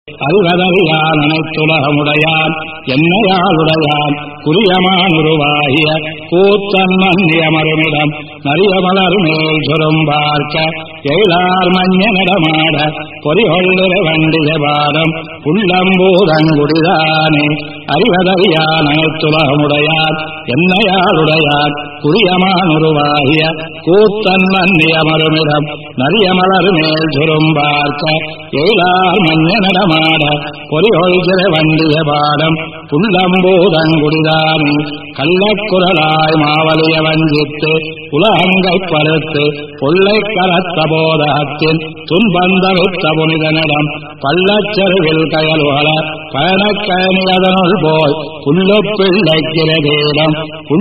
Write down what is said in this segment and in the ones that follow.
அருகதறியான் அனைத்துலகமுடையான் என்னையாளுடையான் குறியமான் உருவாகிய கூத்தன் மன்னியமருமிடம் நரிய மலர் மேல் சுரும்பார்க்க எழிலார் மஞ்ச நடமாட பொறிகொள்ளுற வண்டிக பாடம் உள்ளம்பூதங்குடிதானே அறிவதறியான் அனைத்துலகமுடையான் என்னையாளுடையான் குறியமான் உருவாகிய கூத்தன் மன்னியமருமிடம் நரிய மலர் மேல் சுரும்பார்க்க எழிலார் மஞ்ச நடமாட பொறிகொள்கிற வண்டிய பாடம் உள்ளம்பூதங்குடிதானே கள்ளக்குரலாய் மாவலிய வஞ்சித்து உலகங்கை பருத்து பொல்லை கரத்த போதகத்தின் துன்பந்தவித்த புனிதனிடம் பள்ளச்செருவில் கயல்வள பயணக்கயனியதனுள் போய் புல்லொப்பிள்ளைக்கிறதேடம்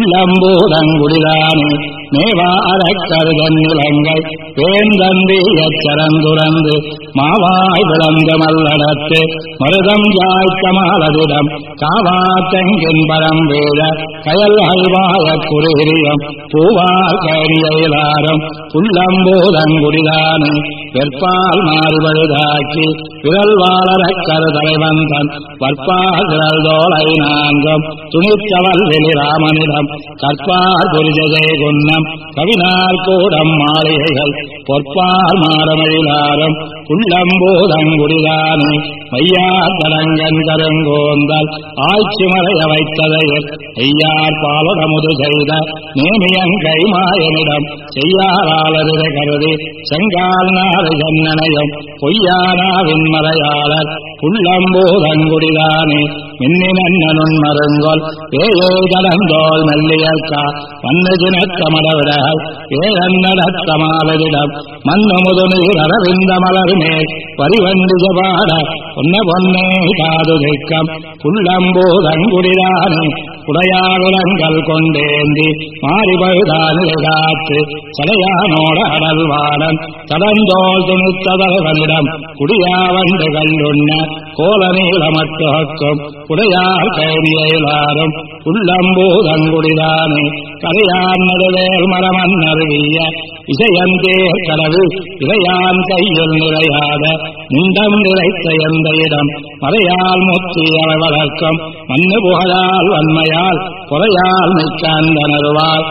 உள்ளம்பூதங்குடிதானே மேவா அறக்கருதன் நிலங்கை வேந்தந்தியச் சரந்துரந்து மாவாய் விளந்த மல்லடத்து மருதம் ஜாய்த்தமாலதிடம் காவாத்தெங்கின் பரம் வேத கயல் அல்வாய குறுகிரியம் பூவார் கரியலாரம் புல்லம்பூதங்குடிதானே வெற்பால் மாறுபழுதாக்கி விரல் வாழறக் கருதலைவந்தன் வற்பால் விரல் தோலை நான்கும் துணித்தவல் வெளிராமனிடம் கற்பார் புரிஜை குன்னம் கவினார் கூடம் மாளிகைகள் பொற்பால் மாறமழிலாரம் உள்ளம்பூதங்குடிதானே மையார் தடங்கன் கருங்கோந்தல் ஆய்ச்சி மறைய வைத்ததையில் ஐயார் பாலுடமுது செய்த நேமியங்கை மாயனிடம் செய்யாராளரிட கருதி செங்கால் நாடு ஜன்னனையும் பொய்யானாவின் மறையாளர் உள்ளம்பூதங்குடிதானே மின்னினன் மருங்கொல் ஏழே கடந்தோல் மெல்லியற்கா மண்ணு தினத்தமடவிடகள் ஏழன்னடத்தமாவதிடம் மண்ணு முதுநீர் அரவிந்த மலர் மேல் பரிவண்டிக பாட பொன்னே காது நிற்கம் உள்ளம்பூதங்குடிதானே உடையாவிலங்கள் கொண்டேந்தி மாறிபழுதானிலை காத்து சடையானோட அடல்வாடன் தடந்தோல் துணித்தவனிடம் குடியாவண்டு கல்லுண்ண கோல நீளமட்டுக்கும் உடையார் கைதியலாரும் உள்ளம்பூதங்குடிதானே கரையான் நடுவேல் மரமன்னருவிய இசையந்தேர் கடவு இறையான் கையில் நிறையாத நிண்டம் நிறைத்த எந்த இடம் மறையால் முத்தியவை வளர்க்கும் மண்ணு புகழால் வன்மையால் பொறையால் மிக்கந்தனருவாள்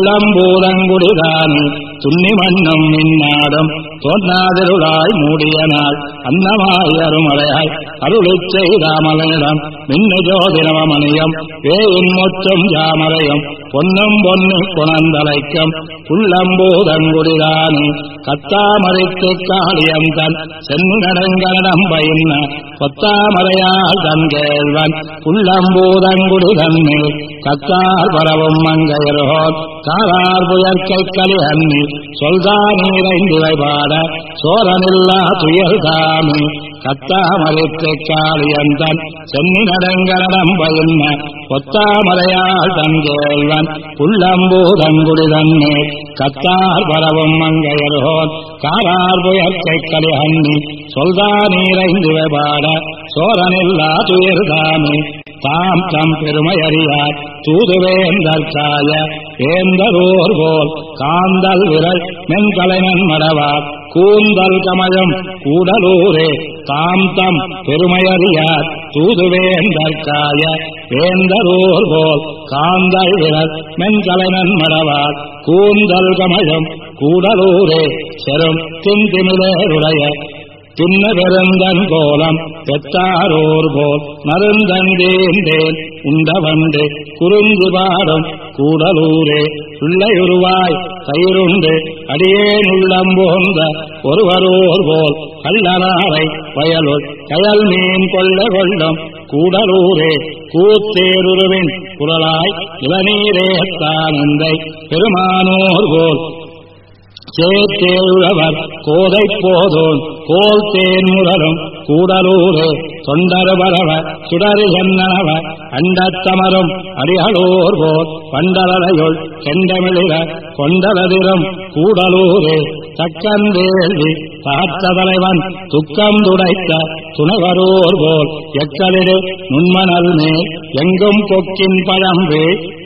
உள்ளம்பூதங்குடிதானே துண்ணி மண்ணும் மின்னாடும் தோன்றாதிருளாய் மூடிய நாள் அன்னமாய் அருமலையாய் அருளிச் செய்தாமலனிடம் மின்னு ஜோதிரமணியம் வேயின் முற்றும் ஜாமரையும் பொன்னும் பொன்னு குணந்தலைக்கும் உள்ளம்பூதங்குடிதானே கத்தாமரைக்கு காளியந்தன் சென்னு நடங்கடம் பயின்ன கொத்தாமரையால் தன் கேள்வன் உள்ளம்பூதங்குடிதன்னே கத்தார் பரவும் மங்கையரோர் காரார் புயற்கை களி அன்னி சொல்தா நீரைந்திவை பாட சோரனில்லா துயல் தாமே கத்தாமரைக்கு காளியந்தன் சென்னி நடங்கடம் பயின்ன கொத்தாமரையால் தன் கேள்வன் உள்ளம்பூதங்குடிதன்னே கத்தார் பரவும் மங்கையரோர் காரார் புயற்கை களி அன்னி சொல்தா நீரைந்திவை பாட சோரனில்லா துயர் தாமே தாம் தம் பெருமையறியார் தூதுவேந்தற்காய வேந்தரோர் போல் காந்தல் விரல் மென்கலைனன் மடவார் கூந்தல் கமயம் கூடலூரே தாம் தம் பெருமையறியார் தூதுவேந்தற்காய வேந்தரோர் போல் காந்தல் விரல் மென்கலைனன் மடவார் கூந்தல் கமயம் கூடலூரே செரும் திந்திமிலேருடைய தின்ன பெருந்தன் கோலம் பெத்தாரோர் போல் மருந்தந்தேந்தேன் உண்டவண்டு குறிஞ்சி பாடும் கூடலூரே பிள்ளையுருவாய் கயிறுண்டு அடியேன் உள்ளம்போந்த ஒருவரோர் போல் கள்ளனாரை வயலுள் கயல் மீன் கொள்ள கொள்ளும் கூடலூரே கூத்தேருருவின் குரலாய் இளநீரேத்தானந்தை பெருமானோர் போல் சேத்தேழுழவர் கோதை போதோன் கோல் தேன் முரலும் கூடலூரே தொண்டரு பரவ சுடரு சென்னவ அண்டத்தமரும் அடிகளோர் போல் பண்டலையுள் செண்டமிழில கொண்டலதிரும் கூடலூரே தக்கந்தேழ்வி பார்த்த தலைவன் துக்கம் துடைத்த துணைவரோர் போல் எக்கலிடு நுண்மணல் மேல் எங்கும் கொக்கின் பழம்பே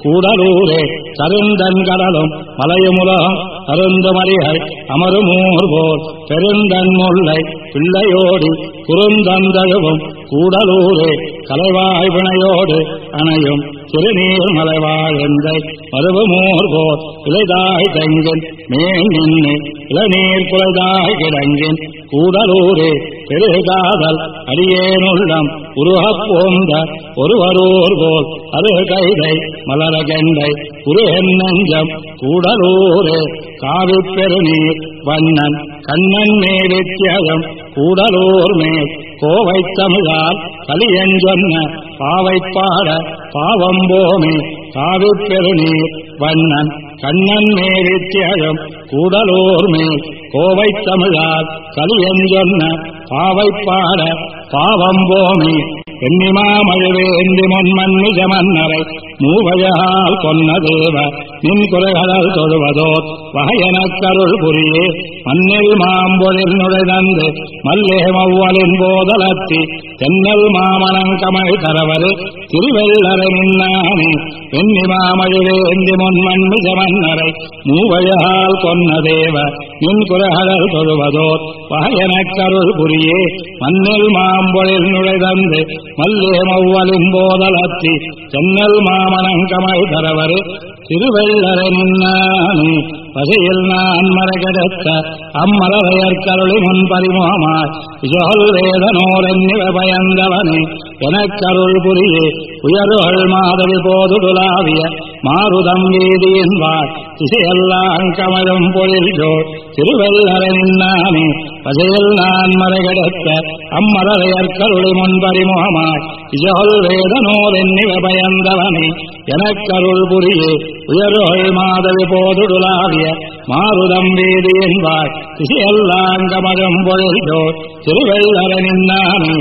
கூடலூரே கருந்தன் கடலும் மலையுமுலகம் அருந்துமறிகள் அமருமூர்போர் பெருந்தன் முல்லை பிள்ளையோடு குறுந்தந்தழுவும் கூடலூரே கலைவாய் வினையோடு அணையும் திருநீர் மலைவாழ் எந்தை மருவமூர்போர் இளைதாய் தங்கின் மேல் நின்று இளநீர் குலைதாய் கிடங்கின் கூடலூரே பெருகாதல் அடியேனுள்ளம் உருகப் போந்த ஒருவரூர் போல் அது கைதை மலர கெண்டை உருகன் நெஞ்சம் கூடலூரே காவி பெருநீர் வண்ணன் கண்ணன் மேவித்தியம் கூடலூர் மேல் கோவை தமிழால் கலியன் சொன்ன பாவை பாட பாவம் போமே காவி பெருநீர் வண்ணன் கண்ணன் மேவித்தியம் கூடலூர் மேல் கோவை தமிழால் கலியன் சொன்ன பாவை பாட பாவம் போமே எண்ணிமா மழுவேந்தி முன்மன் நிஜ மன்னரை மூவகையால் கொன்ன தேவ நின் குறைகளல் தொழுவதோர் வகையனக் கருள் புரியே மண்ணில் மாம்பொழில் நுழைதந்து மல்லே மவ்வலின் போதலத்தி தென்னல் மாமணங்கமழ் தரவரு திருவெள்ளரை நின்னானே எண்ணிமா மழுவேந்தி முன்மன் நிஜ மன்னரை மூவகையால் கொன்ன தேவ நின் குறைகளல் தொழுவதோர் வகையனக் கருள் புரியே மண்ணில் மாம்பொழில் நுழைதந்து மல்லே மவ்வலின் போதலத்தி தென்னல் மாமணங்கமழ் தரவரு திருவெள்ளரை நின்னானே பகையில் நான் மரகெடுத்த அம்மலரையற்கருளி முன்பறிமுகமாய் இசொல் வேதனோரென்னிவ பயந்தவனே எனக்கருள் புரியே உயருகள் மாதவி போதுலாவிய மாருதம் வீதியின் வாழ் திசையெல்லாம் கமழும் பொழில்ஜோள் திருவெள்ளரை நின்னானே பகையில் நான் மரகெடுத்த அம்மலரையற்கருளி முன்பறிமுகமாய் இசொல் வேதனோரென்னிவ பயந்தவனே எனக்கருள் புரியே உயருகள் மாதவி போதுலாவிய மாருதம் வீதியின் வாழ் திசையெல்லாம் கமழும் பொழில்ஜோள் திருவெள்ளரை நின்னானே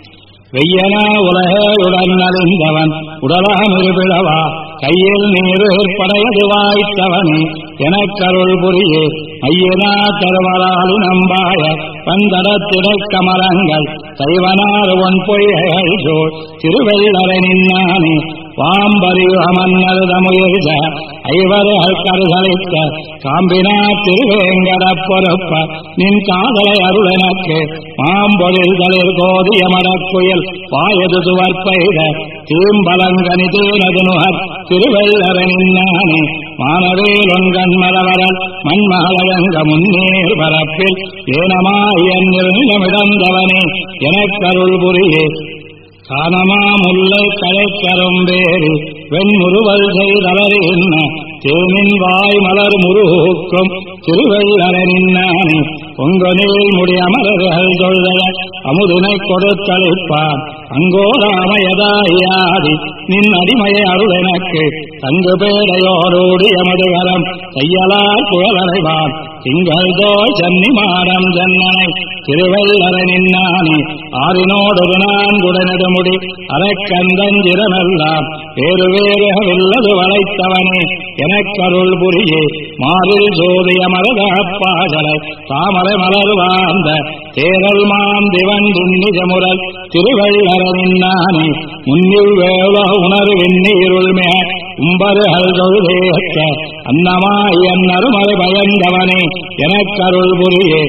வெய்யனா உலகையுடன் நலிந்தவன் உடலாமிருபிளவா கையில் நீர் படையது வாய்த்தவனே எனக்கருள் புரியே ஐயனா தருவலாலு நம்பாய பந்தடத்திடை கமலங்கள் கைவனார் ஒன் பொய்கைகள் ஜோள் திருவெள்ளரை நின்னானே வாம்பறிவு அமன்னருதமுயர்க ஐவர்கள் கருதளித்த காம்பினா திருவேங்கட பொறுப்ப நின் காதலை அருளனக்கு மாம்பொழில்களில் கோதிய மடக்குயில் வாயது துவற்பெய்த தீம்பலங்கனி தீனது நுகர் திருவெள்ளரை நின்னானே மானவேலொன்கண் மலவரல் மண்மகளங்க முன்னேர் பரப்பில் ஏனமாயன் நிலமிடந்தவனே எனக்கருள் புரியே கானமா முல்லை களைக்கரும்பேறு வெண்முறுவல் செய்தலர் என்ன தேனின் வாய் மலர் முருகூக்கும் திருவெள்ளரை நின்னானே பொங்கனில் முடி அமரர்கள் தொழுதல அமுதினை கொடுத்தளிப்பான் அங்கோராமயதாயாதி நின் அடிமையை அருளெனக்கு தங்கு பேரையோரோடு எமதுகரம் கையலால் புகழறைவான் திங்கள் தோய் சென்னி மாடம் ஜன்னனை திருவெள்ளரை நின்னானே ஆறினோடொரு நான்குடனது முடி அரைக்கந்தஞ்சிரமெல்லாம் வேறு வேறுகவில்லது வளைத்தவனே எனக்கருள் புரியே மாறில் சோதிய மரதப்பாசலை தாமரை மலர் வாழ்ந்த தேரல் மாந்திவன் நிஜமுரல் திருவெள்ளரை நின்னானே முன்னில் வேள உணர்வெண்ணீருள் மே உம்பருகள் தொழுதேற்ற அன்னமாய் அன்னருமலை பயந்தவனே எனக்கருள் புரியே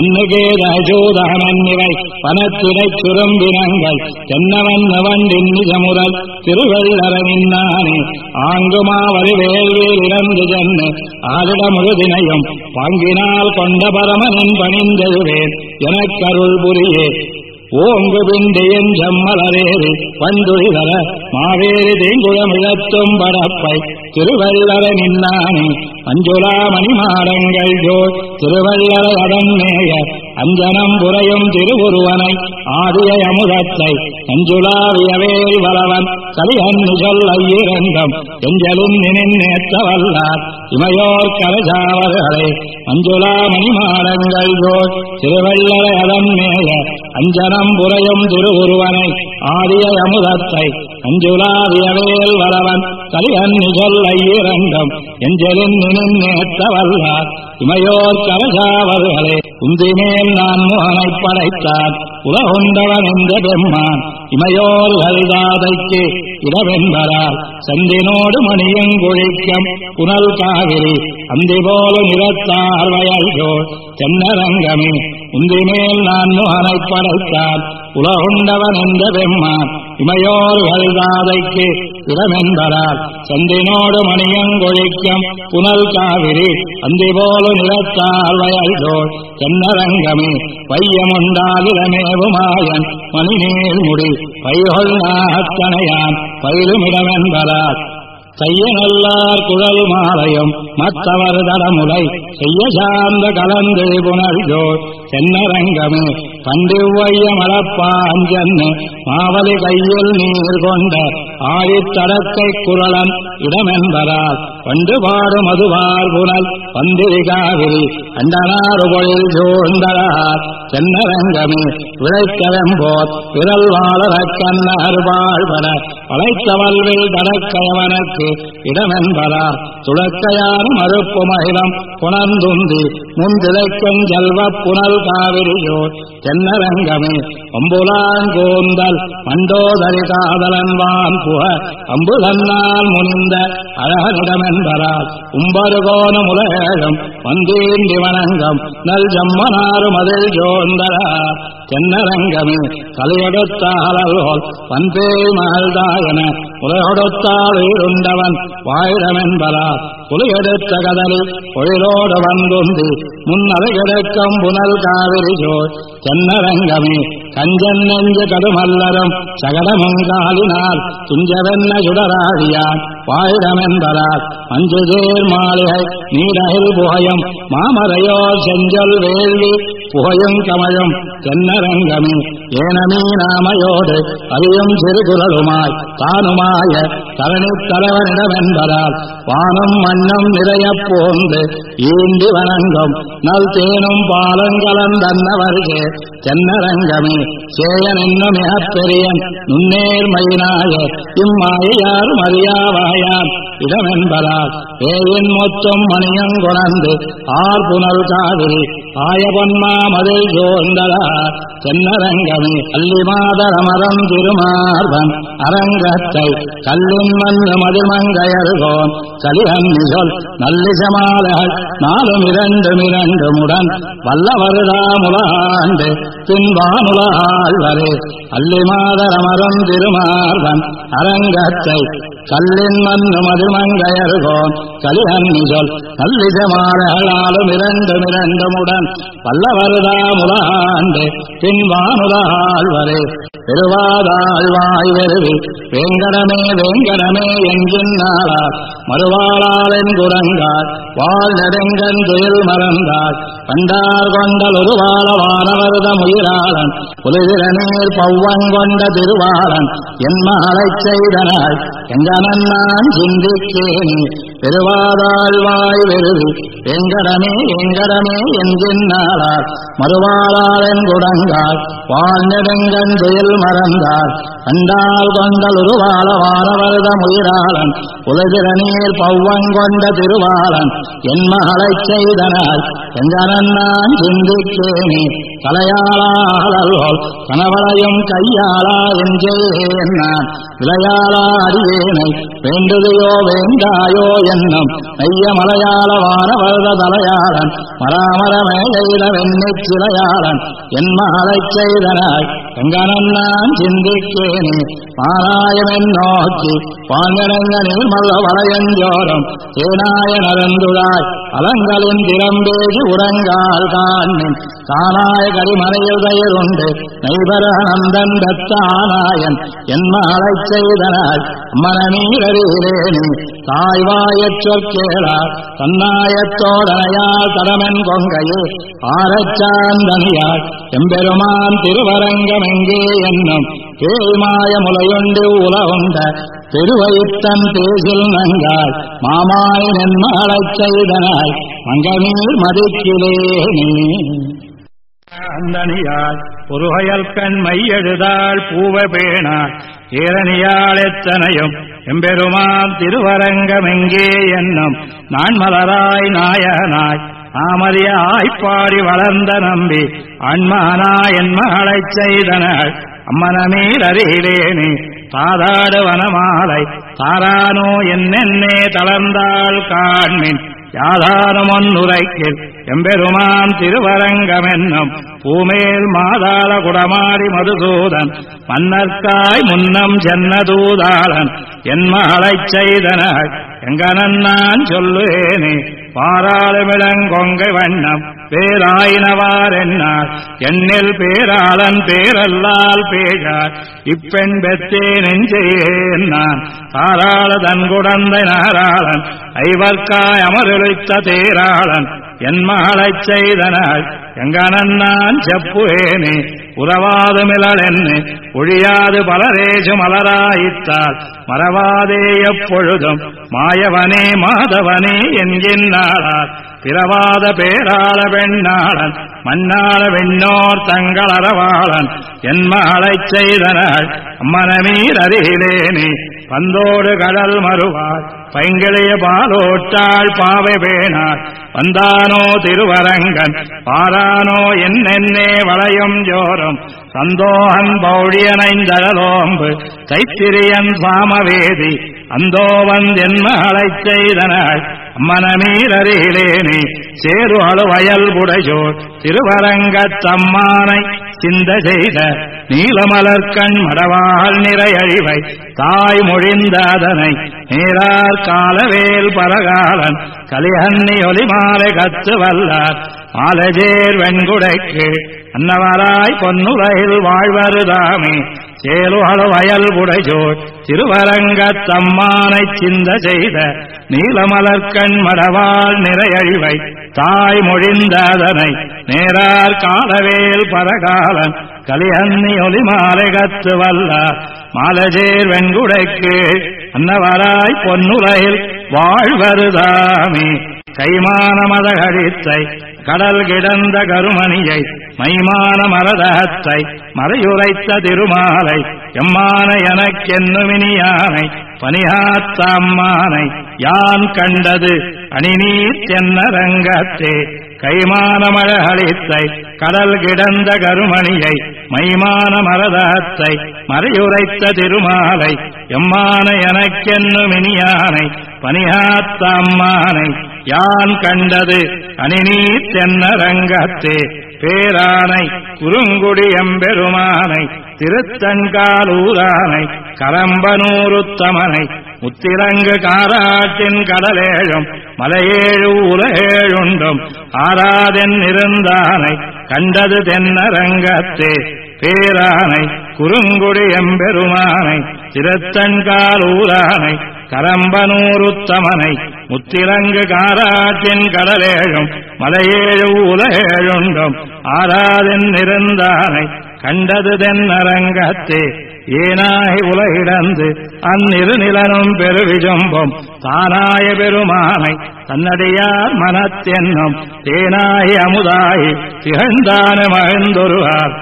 மன்னுகேதூதகமன்னிவை பனத்திடைச் சுரம்பினங்கள் தென்னவன் நவண்டின் நிஜமுரல் திருவெள்ளரை நின்னானே ஆங்குமாவரி வேள்வியில் இறந்து சென்று ஆரிடமுழுதினையும் பாங்கினால் கொண்ட பரமனின் பணிந்தெழுவேன் எனக்கருள் புரியே ஓங்கு பிண்டியின் செம்மலரேறி வந்துழிதர மாவேறி தீங்குழமிழத்தும் படப்பை திருவெள்ளரை நின்னானே அஞ்சுலா மணிமாடங்கள் ஜோள் திருவெள்ளரை அதன்மேய அஞ்சனம் புரையும் திருவுருவனை ஆடிய அமுதத்தை அஞ்சுலாவியவேல் வளவன் கலியன்னு சொல் ஐயிரண்டம் எஞ்சலும் நினைநேற்றவல்லார் இமையோர் கலஜாவர்களே அஞ்சுலா மணிமாடங்கள் ஜோள் திருவெள்ளரை அதன்மேய அஞ்சனம் புரையும் திருவுருவனை ஆடிய அமுதத்தை அஞ்சுலாவியவேல் வளவன் கலியன்னு சொல் ஐயிரண்டம் எஞ்சலும் நினைநேற்றவல்லார் இமையோர் கலஜாவர்களே உந்திமேல் நான் முகனை படைத்தான் உலகுண்டவன் என்ற பெம்மான் இமையோர்கள் தாதைக்கு இடவென்பரால் சந்தினோடு மணியங்குழிக்கம் புனல் காவிரி அந்திபோல நிறத்தார் வயல்கோள் தென்னரங்கமே உந்திமேல் நான் முகனை படைத்தான் உலகுண்டவன் என்ற பெம்மான் இமையோர்கள் தாதைக்கு இடமென்பரால் சந்தினோடு மணியங்கொழிக்கம் புனல் காவிரி அந்திபோல நிறத்தார் வயல்கோள் தென்னரங்கமே பையமுண்டாகிடமேவுமாயன் மணிநீர் முடி பைகொள் நாத்தனையான் பயிலுமிடமென்பரால் தையனல்லார் குழல் மாலையும் மற்றவர் தடமுலை செய்ய சார்ந்த கலந்து புனர்ஜோர் தென்னரங்கமே கண்டிவ்வைய மலப்பாஞ்சன்னு மாவலி கையில் நீர் கொண்ட ஆழித்தடத்தை குரலன் இடமென்பரால் பண்டு பாடு மதுவார் புனல் பந்திரி காவிரி அண்டனாறு பொழில் சூழ்ந்தடார் தென்னரங்கமே விளைத்தவெம்போர் விரல் வாழறக் கண்ணர் வாழ்பட பழைத்தவல்வில் தடக்கயவனுக்கு இடமென்பரார் துளக்கையார் மறுப்பு மகிழம் புணர்ந்துந்தி முன்திளைக்கும் செல்வ புனல் காவிரியோர் தென்னரங்கமே அம்புலாங்கூந்தல் மண்டோதரி காதலன் வான் புக அம்புதன்னால் முனிந்த அழகனிடமென்பரால் உம்பருகோண முலகம் வந்தீண்டி வணங்கம் நல் ஜம்மனாறு மதில் ஜோந்தரார் தென்னரங்கமே தலையெடுத்தாளோல் பன்பே மகள்தாயன உலகொடுத்தாள் உண்டவன் வாயிடமென்பரால் புலியெடுத்த கதலி பொழிலோடு வந்துந்தி முன்னதை கிடக்கும் புனல் காவிரி ஜோர் தென்னரங்கமே கஞ்சன் நெஞ்சு கடுமல்லரும் சகடமுங்காலினால் துஞ்சவென்ன சுடராடியான் வாயிடமென்பரால் மஞ்சு தேர் மாளிகை நீரகில் புகையும் மாமரையோர் செஞ்சொல் வேள்வி புகையும் கமழும் தென்னரங்கமே ஏனமீ நாமையோடு அறியும் சிறுகுரலுமாய் தானுமாய தரணித் தலைவனிடமென்பரால் வானும் மண்ணும் நிறையப் போந்து ஈண்டி வணங்கும் நல் தேனும் பாலங்கலந்தன்னவர்கே தென்னரங்கமே சேயன் என்னும் மிகப்பெரியன் நுண்ணேர்மையினாய இம்மாயார் மரியாவாயான் இடமென்பரால் ஏயின் மொத்தம் மணியங்குணர்ந்து ஆர் புனல் காவிரி ஆயபொன்மா மதில் சோழ்ந்தலார் தென்னரங்கமே அல்லி மாதரமரம் திருமார்பன் அரங்கத்தை கல்லின் மண்ணு மதிமங்கையர்கோன் கலிகன்னி சொல் நல்லிசமாலைகள் நாலும் இரண்டுமுடன் வல்லவருதாமுலாண்டு பின்வானுலாழ்வரே அல்லி மாதரமரம் திருமார்பன் அரங்கத்தை கல்லின் மண்ணு மதிமங்கையர்கோன் கலிகன்னி சொல் நல்லிசமாலைகள் நாலும் இரண்டுமுடன் வல்லவருதாமுலாண்டு பின்வானுலாழ்வரே பெருவாதாழ்வாய் வெறுவி வேங்கடமே வேங்கடமே என்கின்றார் மறுவாளாளன் குரங்காள் வாழ் நெடுங்கன் துயில் மறந்தாள் கண்டார் கொண்டல் ஒருவாள வானவருத முயிராளன் புலிதிரநீர் பவ்வங்கொண்ட திருவாளன் என் மகளைச் செய்தனாய் எங்கனன் நான் சிந்திக்கேனே பெருவாதாழ்வாய் வெறுவி வேங்கடமே வேங்கடமே என்கின்றார் மறுவாளாளன் குரங்காள் வாழ் நெடுங்கன் துயில் மறந்தாள் கண்டால் கொண்டல் உருவாள வானவருத முயிராளன் உலகிரநீர் பவ்வங்கொண்ட திருவாளன் என் மகளைச் செய்தனாய் எங்கனன் நான் சிந்திக்கேனே தலையாளாளோல் கணவளையும் கையாளா என்றேன் நான் விளையாளா அடியேனை வேண்டுதையோ வேண்டாயோ என்னும் மெய்ய மலையாள வானவருத தலையாளன் மராமரமேயில வெண்ணிச் சிலையாளன் என் மகளைச் செய்தனாய் எங்கனன் நான் சிந்திக்கேனே மானாயமென் நோக்கி பாங்கடங்க நீர்மல்ல வளையஞ்சோரம் தேனாய நரந்துழாய் அலங்களின் திறம்பேகி உறங்கால் காண்மின் தானாய கரிமலையுதயருண்டு நெய்பரநந்தன் தத்தானாயன் என் மகளைச் செய்தனாய் மனநீரறிகிறேனே தாய்வாயச் சொற்கேளா தன்னாயத்தோடனையால் தடமென் கொங்கையே ஆரச்சாந்தனியாய் எம்பெருமான் திருவரங்கமெங்கே என்னும் கேள்மாய முலையுண்டு உலகுண்ட பெருவயித்தன் பேசில் நங்காய் மாமாயின் என் மகளைச் செய்தனாய் மங்கநீர் மதிக்கிலேனே அந்தனியாய் பொருகையல் பெண் மையெழுதாள் பூவ பேணாள் ஏரணியாள் எத்தனையும் எம்பெருமான் திருவரங்கமெங்கே என்னும் நான் மலராய் நாயனாய் ஆமதியாய்ப்பாடி வளர்ந்த நம்பி அன்மானாய் என் மகளைச் செய்தனாள் அம்மனமீரறியிலேனே தாதாடு வனமாலை தாரானோ என்னென்னே தளர்ந்தாள் காண்மின் யாதானும் ஒன்னுரைக்கில் எம்பெருமான் திருவரங்கமென்னும் பூமேல் மாதாள குடமாடி மதுசூதன் மன்னர்க்காய் முன்னம் சென்னதூதாளன் என் மகளைச் செய்தனாள் எங்கனன் நான் சொல்லுவேனே பாராளுமிடங்கொங்கை வண்ணம் பேராயினவார் என்னார் எண்ணில் பேராளன் பேரல்லால் பேழார் இப்பெண் பெற்றே நெஞ்சேன் நான் தாராள தன்குடந்தை நாராளன் ஐவர்க்காய் அமருளித்த தேராளன் என் மகளைச் செய்தனாள் எங்கனன் நான் செப்புவேனே உறவாதுமிழல் என்ன ஒழியாது பலரேசு மலராயித்தால் மறவாதே எப்பொழுதும் மாயவனே மாதவனே என்கின்றாளார் பிறவாத பேராள பெண்ணாளன் மன்னாள வெண்ணோர் தங்கள் அறவாளன் என் மகளைச் செய்தனாள் அம்மனமீர் அருகிலேனே பந்தோடு கடல் மறுவாள் பைங்கிளைய பாலோட்டாள் பாவை பேணாள் வந்தானோ திருவரங்கன் பாரானோ என்னென்னே வளையும் ஜோறும் சந்தோகன் பௌழியனைந்தழலோம்பு தைத்திரியன் சாமவேதி அந்தோ வந்தென் மகளைச் செய்தனாள் அம்மனமீரறியிலேனே சேரு அழுவயல் புடையோர் திருவரங்கத்தம்மானை சிந்த செய்த நீலமலர்கண் மடவாள் நிறையழிவை தாய் மொழிந்தாதனை நேரார் காலவேல் பரகாலன் கலிஹன்னி ஒலிமாலை கத்து வல்லார் மாலஜேர் வெண்குடைக்கு அன்னவராய் பொன்னுரையில் வாழ்வருதாமே சேலுகளு வயல் புடையோர் திருவரங்கத்தம்மானை சிந்த செய்த நீலமலர்கண் மடவாள் நிறையழிவை தாய் மொழிந்தாதனை நேரார் காலவேல் பரகாலன் கலிஹன்னி ஒலிமாலை கத்து வல்லார் மாலஜேர் வெண்குடைக்கு அன்னவராய் பொன்னுரையில் வாழ்வருதாமே கைமான மதகழித்தை கடல் கிடந்த கருமணியை மைமான மரதகத்தை மறையுரைத்த திருமாலை எம்மான எனக்கென்னுமினியானை பனியாத்த அம்மானை யான் கண்டது அணிநீர் தென்னரங்கத்தே கைமான மழகளித்தை கடல் கிடந்த கருமணியை மைமான மரதத்தை மறையுரைத்த திருமாலை எம்மான எனக்கென்னுமினியானை பனியாத்த அம்மானை யான் கண்டது அணிநீர் தென்னரங்கத்தே பேரானை குறுங்குடி எம்பெருமானை திருத்தன்காலூரானை கரம்பனூருத்தமனை முத்திரங்கு காராட்டின் கடலேழும் மலையேழு உலகேழுண்டும் ஆராதென் இருந்தானை கண்டது தென்னரங்கத்தே பேரானை குறுங்குடி எம்பெருமானை திருத்தன்காலூரானை கரம்பனூருத்தமனை முத்திரங்கு காராட்டின் கடலேழும் மலையேழு உலகேழுண்டும் ஆராதென் இருந்தானை கண்டது தென்னரங்கத்தே ஏனாய் உலகிடந்து அந்நிருநிலனும் பெருவிஜம்பும் தானாய பெருமானை தன்னடியார் மனத்தென்னும் தேனாய் அமுதாய் திகழ்ந்தான மகிழ்ந்தொருவார்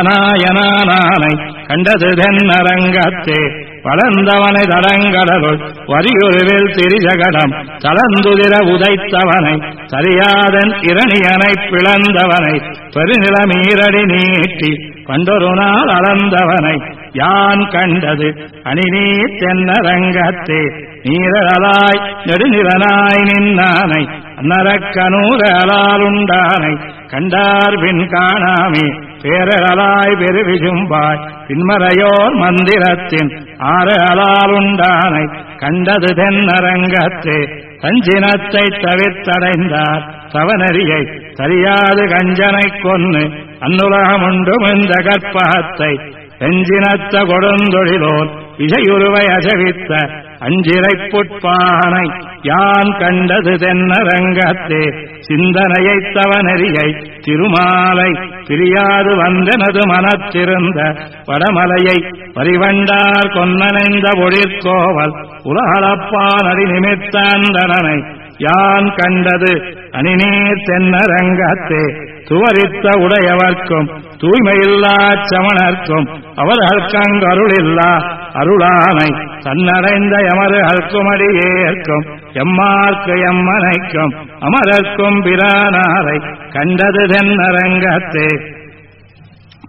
ஆனாயனானை கண்டது தென்னரங்கத்தே வளர்ந்தவனை தடங்கடலுள் வரியுருவில் திரிஜகடம் தளர்ந்துதிர உதைத்தவனை சரியாதன் இரணியனை பிளந்தவனை பெருநிலமீரடி நீட்டி பண்டொரு நாள் அளந்தவனை யான் கண்டது அணிநீர் தென்னரங்கத்தே நீரலாய் நெடுநிலனாய் நின்னானை நரக்கனூரலாலுண்டானை கண்டார் பின் காணாமே பேரலாய் பெருவிஜும்பாய் பின்மறையோர் மந்திரத்தின் ஆறலாலுண்டானை கண்டது தென்னரங்கத்தே கஞ்சினத்தை தவிர்த்தடைந்தார் சவனரியை சரியாது கஞ்சனை கொன்னு அன்னுலகமுண்டும் இந்த கற்பகத்தை செஞ்சினத்த கொடுந்தொழிலோன் இசையுருவை அசவித்த அஞ்சிரை புட்பானை யான் கண்டது தென்னரங்கத்தே சிந்தனையைத் தவநெறியை திருமாலை பிரியாது வந்தனது மனத்திருந்த வடமலையை பரிவண்டார் கொன்னனைந்த பொழிற்கோவல் உலகளப்பான் அடி நிமித்தாந்தனனை யான் கண்டது அணிநீர் தென்னரங்கத்தே துவரித்த உடையவர்க்கும் தூய்மையில்லா சமணர்க்கும் அவர்களுக்கு அருளில்லா அருளானை தன்னடைந்த எமருக்கும் அடியேற்கும் எம்மார்க்கு எம்மனைக்கும் அமரர்க்கும் பிரானாரை கண்டது தென்னரங்கத்தே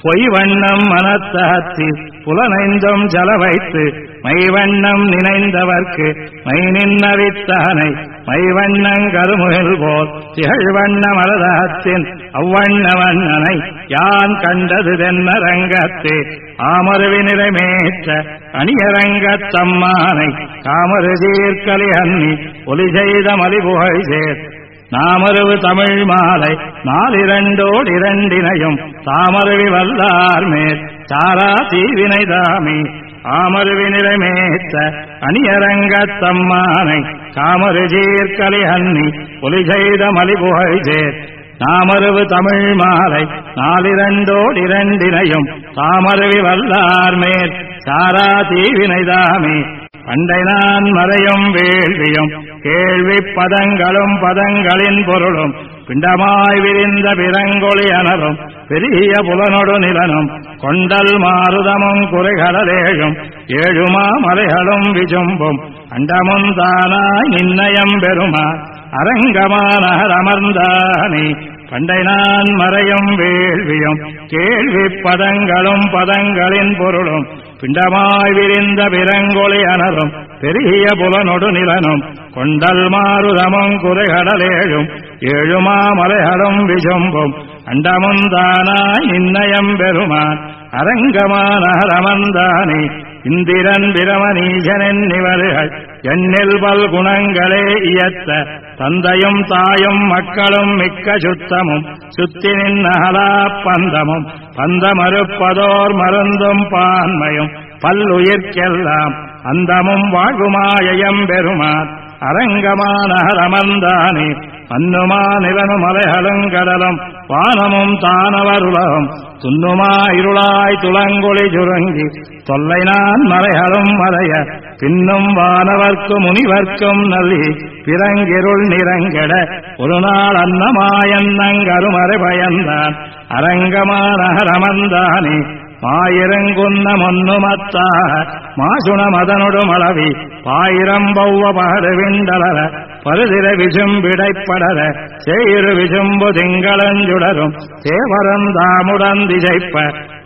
பொய்வண்ணம் மனத்தாத்தி புலனைந்தும் செலவைத்து மைவண்ணம் நினைந்தவர்க்கு மை நின்னவித்தானை மைவண்ணங் கருமுகில் போல் திகழ்வண்ண மலதாத்தின் அவ்வண்ண வண்ணனை யான் கண்டது தென்னரங்கத்தே ஆமருவி நிறைமேற்ற அணியரங்கத் தம்மானை காமரு சீர்கலி அன்னி ஒலி செய்த மலிபுகழ் சேர் நாமருவு தமிழ் மாலை நாலிரண்டோடு இரண்டினையும் தாமருவி வல்லார் மேல் சாரா தீவினை தாமே ஆமருவி நிலைமேத்த அணியரங்கத் தம்மானை காமரு சீர்கலி அன்னி ஒலி செய்த மலிபுகழ் சேர் நாமருவு தமிழ் மாலை நாலிரண்டோடு இரண்டினையும் தாமருவி வல்லார் மேல் சாரா தீவினை தாமே பண்டை நான் மறையும் வேள்வியும் கேள்வி பதங்களும் பதங்களின் பொருளும் பிண்டமாய் விரிந்த பிறங்கொழி அனரும் பெரிய புலனொடு நிலனும் கொண்டல் மாருதமும் குறைகடலேழும் ஏழுமா மலைகளும் விஜும்பும் அண்டமும் தானாய் நின்னயம் பெருமா அரங்கமான அமர்ந்தானே பண்டை நான் மறையும் வேள்வியும் கேள்வி பதங்களும் பதங்களின் பொருளும் பிண்டமாய் விரிந்த பிறங்கொழி அனரும் பெரிய புலனொடு நிலனும் கொண்டல் மாருதமும் குறைகடலேழும் ஏழுமா மலைகளும் விஜும்பும் அண்டமும் தானாய் நின்னயம் பெருமான் அரங்கமான அமர்ந்தானே இந்திரன் பிரமணீசனின் நிவர்கள் எண்ணில் பல் குணங்களே இயத்த தந்தையும் தாயும் மக்களும் மிக்க சுத்தமும் சுத்தினின் அகலா பந்தமும் பந்தமறுப்பதோர் மருந்தும் பான்மையும் பல்லுயிர்க்கெல்லாம் அந்தமும் வாழ்வுமாயம் பெருமான் அரங்கமான அமர்ந்தானே அன்னுமா நிலனும் மலைகளும் கடலும் வானமும் தானவருலகம் துன்னுமா இருளாய் துளங்கொழி சுருங்கி தொல்லை நான் மலைகளும் மறைய பின்னும் வானவர்க்கும் முனிவர்க்கும் நல்லி பிறங்கிருள் நிறங்கெட ஒரு நாள் அன்னமாயன்னங்கருமறை பயந்தான் அரங்கமான அமர்ந்தானே மாயிரங்குன்ன மொன்னுமத்தாக மாசுண மதனொடு மளவி பாயிரம் பௌவ பகடு விண்டலர பருதிர விசும்பிடைப்படர சேயிரு விசும்பு திங்களஞ்சுடரும் தேவரம் தாமுடன் திசைப்ப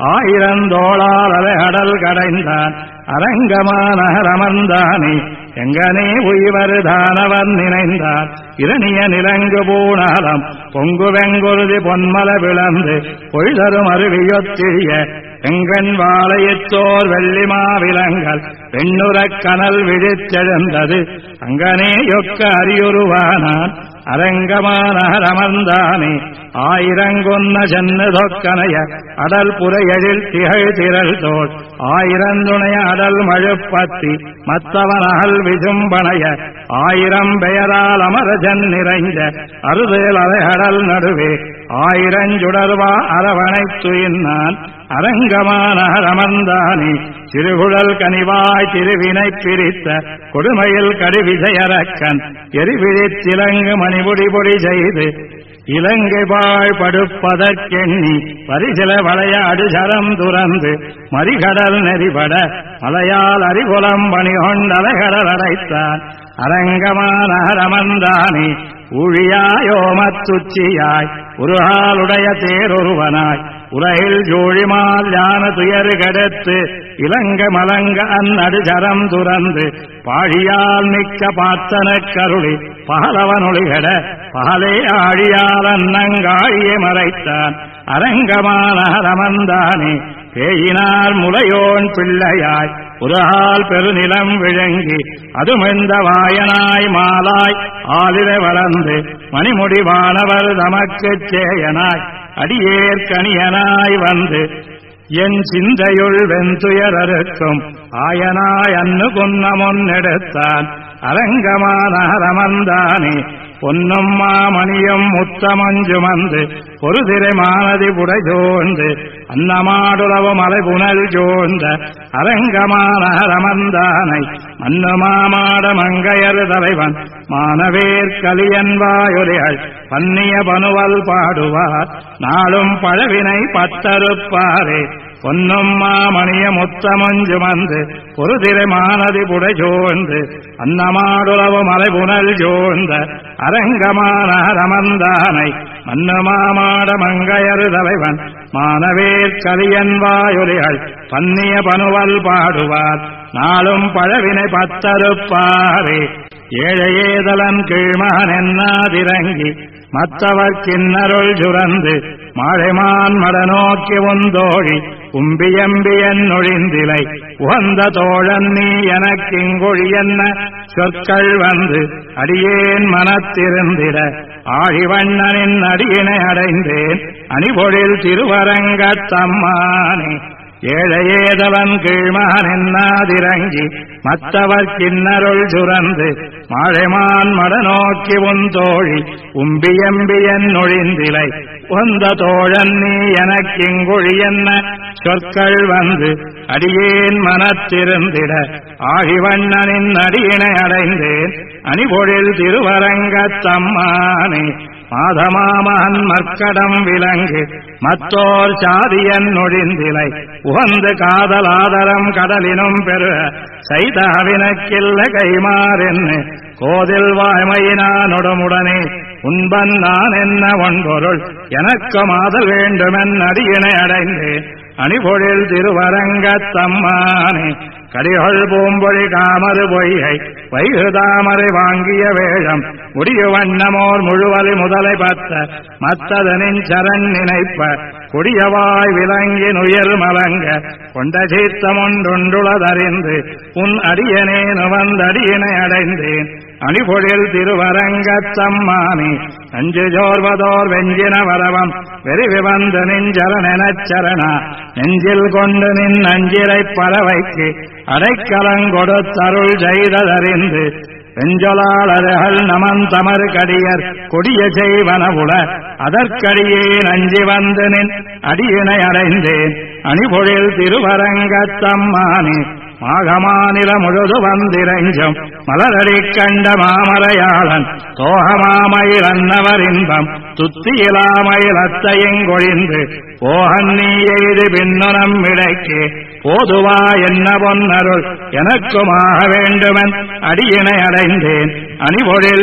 ஆயிரந்தோளால் அலைகடல் கடைந்தான் அரங்கமான அமர்ந்தானே எங்கனே உய்வரு தானவன் நினைந்தார் இரணிய நிலங்கு பூணாலம் பொங்கு வெங்குருதி பொன்மல விளந்து பொய்தரும் அருவியொத்திழிய எங்கன் வாழையத்தோர் வெள்ளிமா விலங்கள் பெண்ணுறக் கனல் விழித்தெழுந்தது அங்கனே யொக்க அரியுருவானான் அரங்கமான அமர்ந்தானே ஆயிரங்கொன்ன சென்னு தொக்கனைய அடல் புறையழில் திகழ் திரள் தோல் ஆயிரந்துணைய அடல் மழுப்பத்தி மத்தவனகல் விசும்பனைய ஆயிரம் பெயரால் அமரஜன் நிறைந்த அறுதேல் அலைகடல் நடுவே ஆயிரஞ்சுடர்வா அரவணைத் துயின்னான் அரங்கமான அமர்ந்தானே சிறுகுழல் கனிவாய் திருவினை பிரித்த கொடுமையில் கடுவிசையரக்கன் எரிவிழித் திலங்கு மணிபொடி பொடி செய்து இலங்கை வாழ் படுப்பதற்கெண்ணி பரிசில வளைய அடுசரம் துறந்து மறிகடல் நெறிபட மலையால் அறிகுலம் பணிகொண்டலைகடல் அடைத்தான் அரங்கமான அமர்ந்தானே ஊழியாயோமத்துச்சியாய் உருகாலுடைய தேரொருவனாய் உலகில் ஜோழிமால் ஞான துயரு கெடுத்து இலங்க மலங்க அந்நடுசரம் துறந்து பாழியால் மிக்க பாத்தனக் கருளி பகலவனொளிகட பகலே ஆழியால் அன்னங்காழியை மறைத்தான் அரங்கமான அமர்ந்தானே பேயினார் முலையோன் பிள்ளையாய் உருகால் பெருநிலம் விழுங்கி அதுமெந்த வாயனாய் மாலாய் ஆலிர வளர்ந்து மணிமுடி வானவர் தமக்குச் சேயனாய் அடியேற்கணியனாய் வந்து என் சிந்தையுள் வெந்துயரறுக்கும் ஆயனாய் அன்னு குன்னமொன்னெடுத்தான் அரங்கமான அமர்ந்தானே பொன்னும் மாமணியும் முத்தமஞ்சுமந்து ஒரு திரை மானதி புடை சோர்ந்து அன்னமாடுளவு மலை புனல் சோர்ந்த அரங்கமான அமர்ந்தானை மன்னு மாமாட மங்கையர் தலைவன் மானவேர் கலியன் வாயொலிகள் பன்னிய பனுவல் பாடுவார் நாளும் பழவினை பத்தறுப்பாரே பொன்னும் மாமணிய முத்தமஞ்சுமந்து ஒரு திரை மானதி புடை சோர்ந்து அன்னமாடுளவு மலை புனல் சோர்ந்த அரங்கமான அமர்ந்தானை மன்னு மாமாட மங்கையர் தலைவன் மானவேற் கலியன் வாயொலிகள் பன்னிய பனுவல் பாடுவார் நாளும் பழவினை பத்தருப்பாரே ஏழையேதலன் கீழ்மான் என்னாதிரங்கி மற்றவர் கிண்ணருள் சுரந்து மாழைமான் மடநோக்கி உந்தோழி உம்பியம்பியன் நொழிந்திலை உகந்த தோழன் நீ எனக்கிங்கொழி என்ன சொற்கள் வந்து அடியேன் மனத்திருந்திட ஆழிவண்ணனின் அடியினை அடைந்தேன் அணிபொழில் திருவரங்கத்தம்மானே ஏழையேதவன் கீழ்மான் என்னாதிரங்கி மற்றவர் கிண்ணருள் சுரந்து மாழைமான் மடநோக்கி உந்தோழி உம்பியம்பியன் நொழிந்திலை உந்த தோழன் நீ எனக்கிங்கொழி என்ன சொற்கள் வந்து அடியேன் மனத்திருந்திட ஆழிவண்ணனின் அடியினை அடைந்தேன் அணிபொழில் திருவரங்கத்தம்மானே மாதமாமன் மற்கடம் விலங்கு மற்றோர் சாதியன் நொழிந்திலை உகந்து காதல் ஆதரம் கடலினும் பெரு சைதாவினக்கில்ல கைமாறென்னு கோதில் வாய்மையினானொடமுடனே உண்பன் நான் என்ன ஒன்பொருள் எனக்கு மாதல் வேண்டுமென் அடியினை அடைந்தேன் அணிபொழில் திருவரங்கத்தம்மானே கடிகொள் பூம்பொழி காமறு பொய்யை வைகுதாமரை வாங்கிய வேழம் முடிய வண்ணமோர் முழுவலி முதலை பத்த மத்ததனின் சரண் நினைப்ப கொடியவாய் விலங்கின் உயர் மலங்க கொண்ட சீத்தமொன்றுண்டுளதறிந்து உன் அடியனே நுவந்தடியினை அடைந்தேன் அணிபொழில் திருவரங்கத்தம்மானே அஞ்சு ஜோர்வதோர் வெஞ்சின வரவம் வெறிவிவந்த நெஞ்சரணெனச் சரணா நெஞ்சில் கொண்டு நின் அஞ்சிலை பறவைக்கு அடைக்கலங்கொடுத்தருள் செய்ததறிந்து வெஞ்சொலாளர்கள் நமந்தமர் கடியர் கொடிய செய்வனவுள அதற்கடியே நஞ்சி வந்து நின் அடியினை அடைந்தேன் அணிபொழில் திருவரங்கத்தம்மானே மாகமாநில முழுது வந்திரஞ்சும் மலரடி கண்ட மாமரையாளன் தோகமாமயில் அன்னவர் இன்பம் துத்தியிலாமையில் அத்தையங்கொழிந்து ஓகன் நீ எய்து பின்னுனம் விடைக்கு போதுவா என்ன பொன்னருள் எனக்குமாக வேண்டுமன் அடியினை அடைந்தேன் அணிபொழில்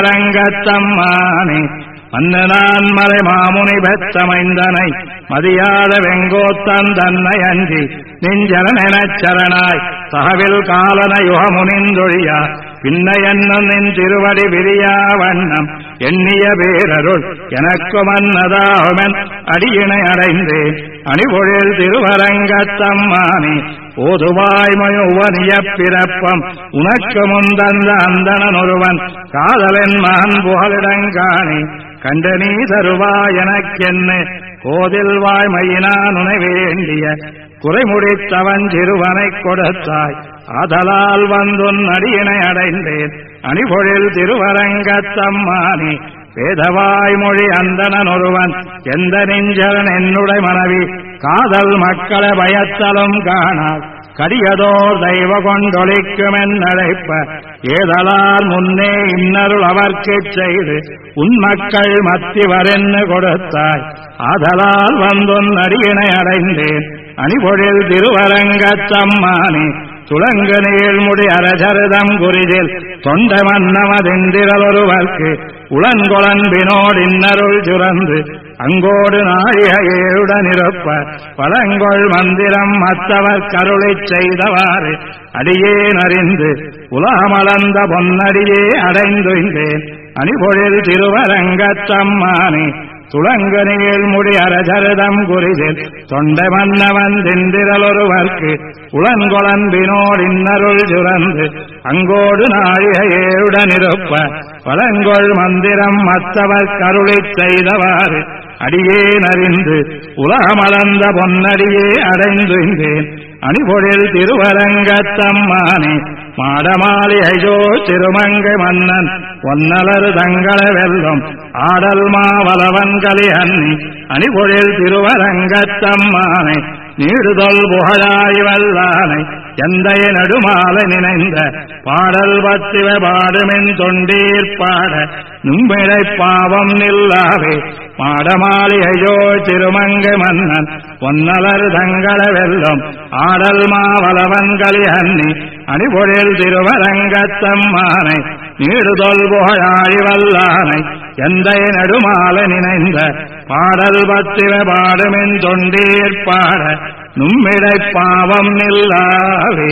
திருவரங்கத்தம்மானே மன்னனான் மலை மாமுனி பெத்தமைந்தனை மதியாத வெங்கோத்தன் தன்னை அஞ்சி நெஞ்சரனெனச் சரணாய் சகவில் காலன யுகமுனிந்தொழியா பின்ன என்னும் நின் திருவடி விரியா வண்ணம் எண்ணிய பேரருள் எனக்கு மன்னதாகுமென் அடியினை அடைந்தேன் அணிபொழில் திருவரங்கத்தம்மானே ஓதுவாய்மயுவனிய பிறப்பம் உனக்கு முந்தந்த அந்தணன் ஒருவன் காதலன் மகன் புகலிடங்காணே கண்ட நீ தருவாய் எனக்கென்ன கோதில் வாய்மையினான் உனை வேண்டிய குறைமுடித்தவன் சிறுவனைக் கொடுத்தாய் ஆதலால் வந்துன் அடியினை அடைந்தேன் அணிபொழில் திருவரங்கத்தம்மானே வேதவாய்மொழி அந்தணன் ஒருவன் எந்த நெஞ்சரன் என்னுடைய மனைவி காதல் மக்களை பயத்தலும் காணால் கடியதோர் தெய்வ கொண்டொழிக்குமென் அழைப்ப ஏதலால் முன்னே இன்னருள் அவர்க்குச் செய்து உன் மக்கள் மத்திவரென்னு கொடுத்தாய் ஆதலால் வந்துன் அடியினை அடைந்தேன் அணிபொழில் திருவரங்கத்தம்மானே துளங்க நீழ்முடி அரசருதம் குறிதில் தொண்ட மன்னமதிந்திரலொருவர்க்கு உளன்கொளன்பினோடு இன்னருள் சுரந்து அங்கோடு நாழிக ஏழுடனிருப்ப பழங்கொள் மந்திரம் மற்றவர் கருளைச் செய்தவாறு அடியேன் அறிந்து உலகமளந்த பொன்னடியே அடைந்துய்ந்தேன் அணிபொழில் திருவரங்கத்தம்மானே துளங்க நீழ்முடி அரசருதம் குறிதில் தொண்ட மன்னவன் திந்திரலொருவர்க்கு உளன்கொளன்பினோடு இன்னருள் சுரந்து அங்கோடு நாழிக ஏழுடனிருப்ப பழங்கொள் மந்திரம் மற்றவர் கருளைச் செய்தவாறு அடியேன் அறிந்து உலகமளந்த பொன்னடியே அடைந்துய்ந்தேன் அணிபொழில் திருவரங்கத்தம்மானே மாடமாளி ஐயோ திருமங்கை மன்னன் ஒன்னலர் தங்கள வெல்லும் ஆடல் மாவலவன்களி அன்னி அணிபொழில் திருவரங்கத்தம்மானை நீடுதொல் புகழாய் வல்லானை எந்தைய நடுமாலை நினைந்த பாடல் பத்திவ பாடுமென் தொண்டீர் பாட நும்பிழை பாவம் நில்லாவே மாடமாளி ஐயோ திருமங்கை மன்னன் ஒன்னலர் தங்கள வெல்லும் ஆடல் மாவலவன்களி அன்னி அணிபொழில் திருவரங்கத்தம்மானை நீடுதொல் புகழாய் வல்லானை எந்தை நடுமால நினைந்த பாடல் பத்திர பாடுமென் தொண்டீர் பாட நும்மிடை பாவம் நில்லாவே.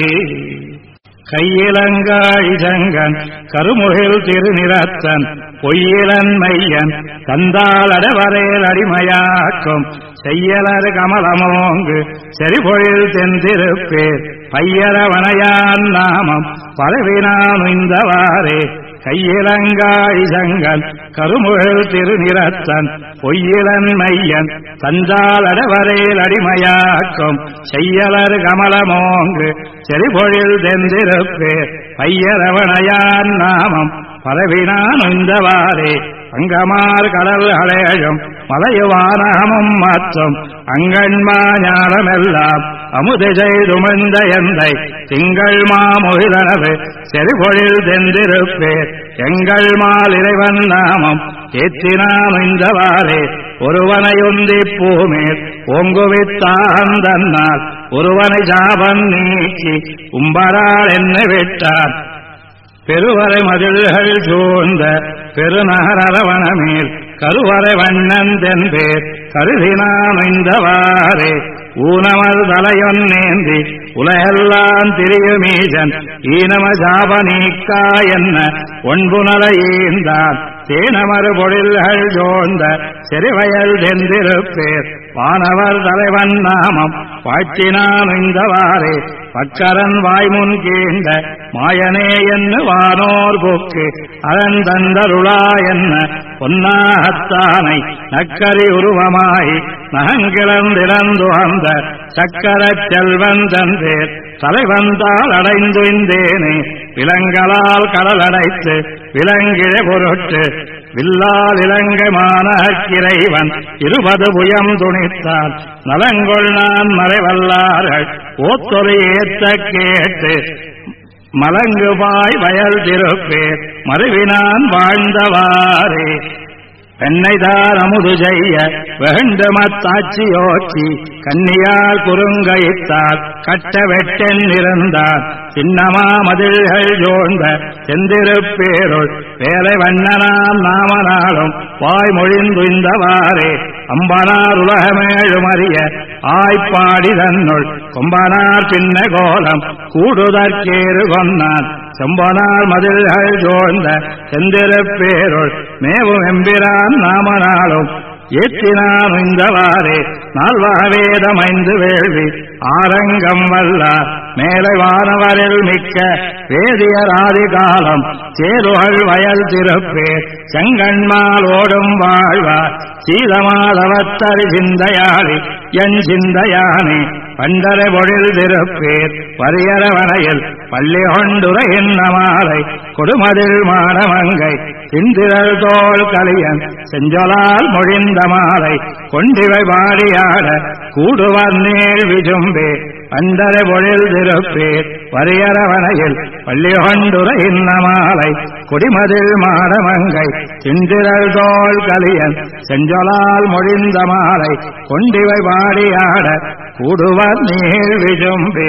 கையிலங்காழி சங்கன் கருமுகில் திருநிறத்தன் பொய்யிலன் மையன் கந்தாலடவரேல் அடிமையாக்கும் செய்யலர் கமலமோங்கு செறிபொழில் தென்திருப்பேர் பையரவனையான் நாமம் பரவினான் இந்தவாறே. கையிலங்காழி சங்கன் கருமுகில் திருநிறத்தன் பொய்யிலன் மையன் தந்தாலடவரேல் அடிமையாக்கும் செய்யலர் கமலமோங்கு செறிபொழில் தென்திருப்பேர் பையரவனையான் நாமம் பரவினான் இந்தவாறே. அங்கமார் கடல் அழகும் மலையுவானமும் மாற்றும் அங்கண்மா ஞானமெல்லாம் அமுது செய்துமந்த எந்தை திங்கள் மாமுகிலனது செறிபொழில் தென்திருப்பேர் எங்கள் மால் இறைவன் நாமம் ஏற்றினான் இந்தவாறே. ஒருவனையுந்தி பூமேல் ஓங்குவித்தான் தன்னால் ஒருவனை சாபம் நீக்கி உம்பரால் என்ன விட்டார் பெருவரை மதில்கள் சூழ்ந்த பெருநகரவனமேல் கருவறை வண்ணன் தென்பேர் கருதினான் இந்தவாறே. ஊனமல் தலையொன்னேந்தி உலகெல்லாம் திரியுமீசன் ஈனம சாப நீக்கா என்ன ஒன்புணலையீந்தான் தேனமறு பொழில்கள் சோழ்ந்த செறிவயல் தென்திருப்பேர் வானவர் தலைவன் நாமம் வாழ்த்தினான் இந்தவாறே. பக்கரன் வாய்முன் கீண்ட மாயனே என்ன வானோர் போக்கு அதன் தந்தருளா என்ன பொன்னாகத்தானை நக்கரி உருவமாய் நகங்கிழந்திழந்து வந்த சக்கரச் செல்வன் தந்தேர் தலைவந்தால் அடைந்து இந்தேனே. விலங்கலால் கடலடைத்து விலங்கிழ பொருட்டு வில்லால் இலங்கை மானகிறைவன் 20 புயம் துணித்தான் நலங்கொள் நான் மறைவல்லார்கள் ஓத்தொரு ஏத்த கேட்டு மலங்குபாய் வயல் திருப்பேர் மறுவினான் வாழ்ந்தவாறே. பெண்ணைதான் அமுது செய்ய வேண்டுமத்தாட்சியோச்சி கன்னியால் குறுங்கைத்தால் கட்ட வெட்டென் இருந்தான் சின்னமா மதில்கள் சோழ்ந்த செந்திருப்பேருள் வேலை வண்ணனாம் நாமனாலும் வாய்மொழிந்துந்தவாறே. அம்பனார் உலகமேழும் அறிய ஆய்ப்பாடி தன்னுள் கொம்பனார் சின்ன கோலம் கூடுதற்கேறு கொன்னான் செம்பனார் மதில்கள் சோழ்ந்த செந்திருப்பேருள் மேவும் எம்பிரான் நாமனாலும் ஏற்றினான் இந்தவாறே. நால்வகவேதமைந்து வேள்வி ஆரங்கம் வல்லார் மேலை வானவரில் மிக்க வேதியர் ஆதிகாலம் சேருகள் வயல் திருப்பேர் செங்கண்மால் ஓடும் வாழ்வார் சீதமாதவத்தரி சிந்தையாளி என் சிந்தையானே. பண்டரை பொழில் திருப்பேர் வரியரவனையில் பள்ளி கொண்டுரையின் மாலை கொடுமதில் மாடமங்கை சிந்திரல் தோல் கலியன் செஞ்சொலால் மொழிந்த மாலை கொண்டிவை பாடியாட கூடுவர் நீள் விஜும்பே. பண்டரை பொழில் திருப்பேர் வரியரவனையில் பள்ளி கொண்டுரையின் மாலை கொடிமதில் மாடமங்கை சிந்திரல் தோல் கலியன் செஞ்சொலால் மொழிந்த மாலை கொண்டிவை பாடியாட கூடுவர் நீள் விஜும்பே.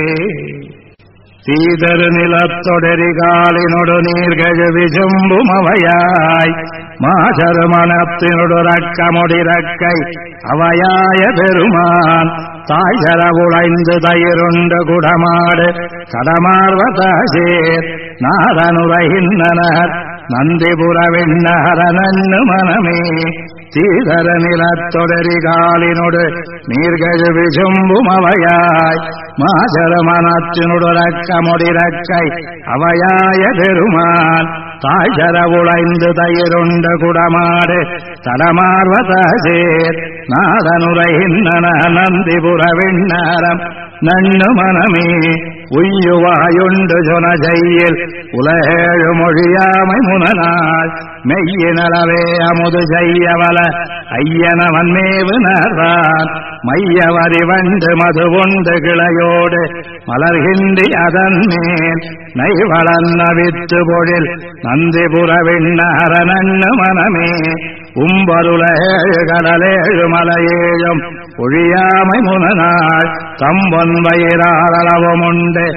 சீதரு நிலத்தொடரிகாலினொடு நீர்கழு விசும்பும் அவையாய் மாசரு மனத்தினொடு ரக்கமுடிரக்கை அவையாய பெருமான் தாய்சர உழைந்து தயிருண்டு குடமாடு கடமார்வதாசேர் நாதனுரைகின்றனர் நந்திபுர விண்ணகர நன்னு மனமே. சீதர நிலத்தொடரிகாலினொடு நீர்கழு விசும்பும் அவையாய் மாசர மனத்தினொடு ரக்கமுடிரக்கை அவையாய பெருமான் தாய்சர உழைந்து தயிருண்டு குடமாடு தடமார்வதாசேர் நாதனுரைகின்றன நந்திபுர விண்ணகரம் நன்னு மனமே. உய்யுவாயுண்டு சொன செய்யில் உலகேழு மொழியாமை முனநாள் மெய்யினளவே அமுது செய்யவல ஐயனவன் மேவு நர்வான் மையவரி வண்டு மது உண்டு கிளையோடு மலர்கின்றி அதன் மேல் நைவளன் நவித்து பொழில் நந்திபுர விண்ணகர நன்னு மனமே. உம்பருளேழு கடலேழு மலையேழும் ஒழியாமை முனநாள் தம்பொன் வயிறாளவும் உண்டு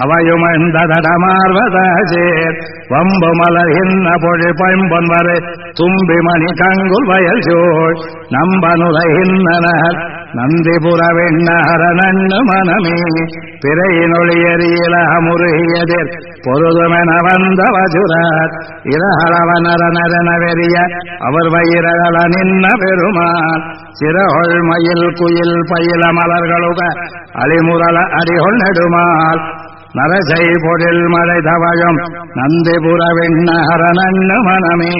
அவையுமந்தடமார்வதேர் வம்பு மலர்கின்ற பொழி பைம்பொன் வரை தும்பி மணி கங்குல் வயல் சோழ் நம்பனுரைகின்றனர் நந்திபுர வெண்ணர நன்னு மனமே பிறையினொழியறியில முருகியதிர் பொருதுமென வந்த வஜுரார் இரளவனரனரெனவெறிய அவர் வயிறகல நின்ன பெருமான் சிறகொள் மயில் குயில் பயில மலர்களுக அழிமுரல அடிகொள் நெடுமால் நரசை பொழில் மழை தவழும் நந்திபுர வெண்ணர நன்னு மனமே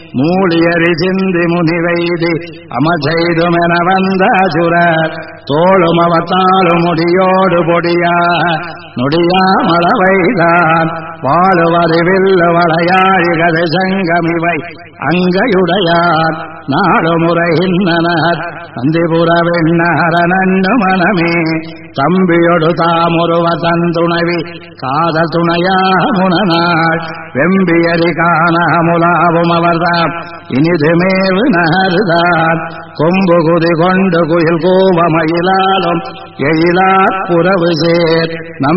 மூலியறி சிந்தி முனிவைதி அமசெய்துமென வந்த அசுரர் தோளும் அவத்தாலும் முடியோடு பொடியா நொடியா மளவைதான் வாழுவரு வில்லு வளையாழிகதை சங்கமிவை அங்கையுடையார் நாடு முறைகின்றனர் நந்திபுர வெண்ணர நன்னு மனமே தம்பியொடு தாமொருவ தந்துணவி காதல் துணையா முனநாள் வெம்பியறி காணமுலாவும் அவர்தாம் இனிதுமேவு நகர்தான் கொம்பு குதி கொண்டு குயில் கூவமயிலாலும் எழிலார் புறவு சேர்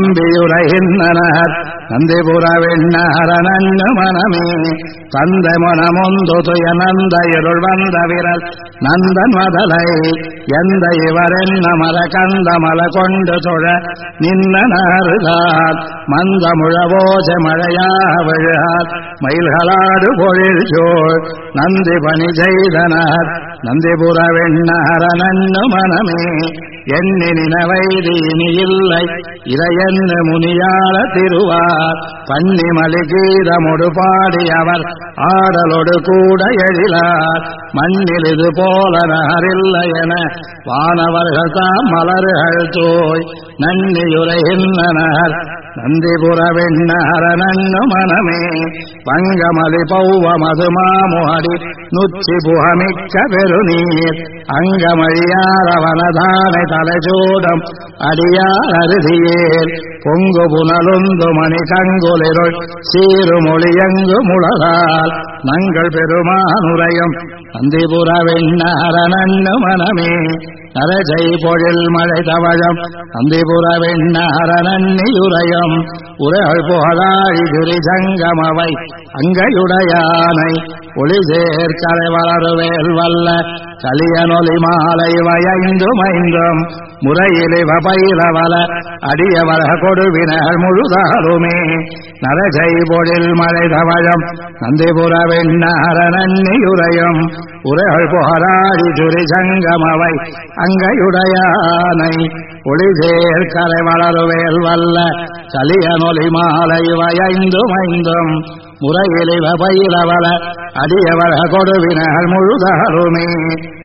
நம்பியுரைகின்றனர் நந்திபுர வெண்ணர நன்னு மனமே தந்த மனமொந்து துய நந்த இருள் வந்த விரல் நந்தன் மதலை எந்த இவரென்ன மர கந்த மல கொண்டு தொழ நின்ன நகர்தான் மந்த முழவோச மழையா விழார் மயில்களாடு பொழில் சோழ் நந்தி பணி செய்தனர் நந்திபுர வெண்ணர நன்னு மனமே எண்ணி நினவைதி இனி இல்லை இறையென்னு முனியாள திருவார் பன்னி மலிகீதமொடு பாடி அவர் ஆடலொடு கூட எழிலார் மண்ணில் இது போல நகரில்லை என வானவர்கள் தாம் மலர்கள் தோய் நன்னியுரைகின்றனர் நந்திபுர வெண்ணர நன்னு மனமே பங்கமலி பௌவ மதுமாமுடி நுச்சி புகமிக்க பெருநீர் அங்கமழியாரவனதானை தலைச்சூடம் அடியார் அருதியேல் பொங்கு புனலுந்து மணி கங்குலிருள் சீருமொழியங்கு முழதால் நங்கள் பெருமானுரையும் நந்திபுர வெண்ணர நன்னு மனமே நரஜை பொழில் மழை தவழம் நந்திபுர வெண்ணர நன்னியுரையும் உரைகள் புகழாழி துரி சங்கமவை அங்கையுடையானை ஒளி சேர்க்கரை வளருவேல் வல்ல கலியனொலி மாலை வயைந்தும் ஐந்தும் முறையிலிவ பயிலவல அடியவர கொடுவினர் முழுதாலுமே நரஜை பொழில் மழை தவழம் நந்திபுர வெண்ணர நன்னியுரையும் உரைகள் புகழாழி துரி சங்கமவை அங்கையுடையானை ஒளி சேர்க்கரை வளருவேல் வல்ல கலியனொலி மாலை வயைந்தும் ஐந்தும் முறையிலிவ பயிலவல அடியவர கொடுவினர் முழுதாலுமே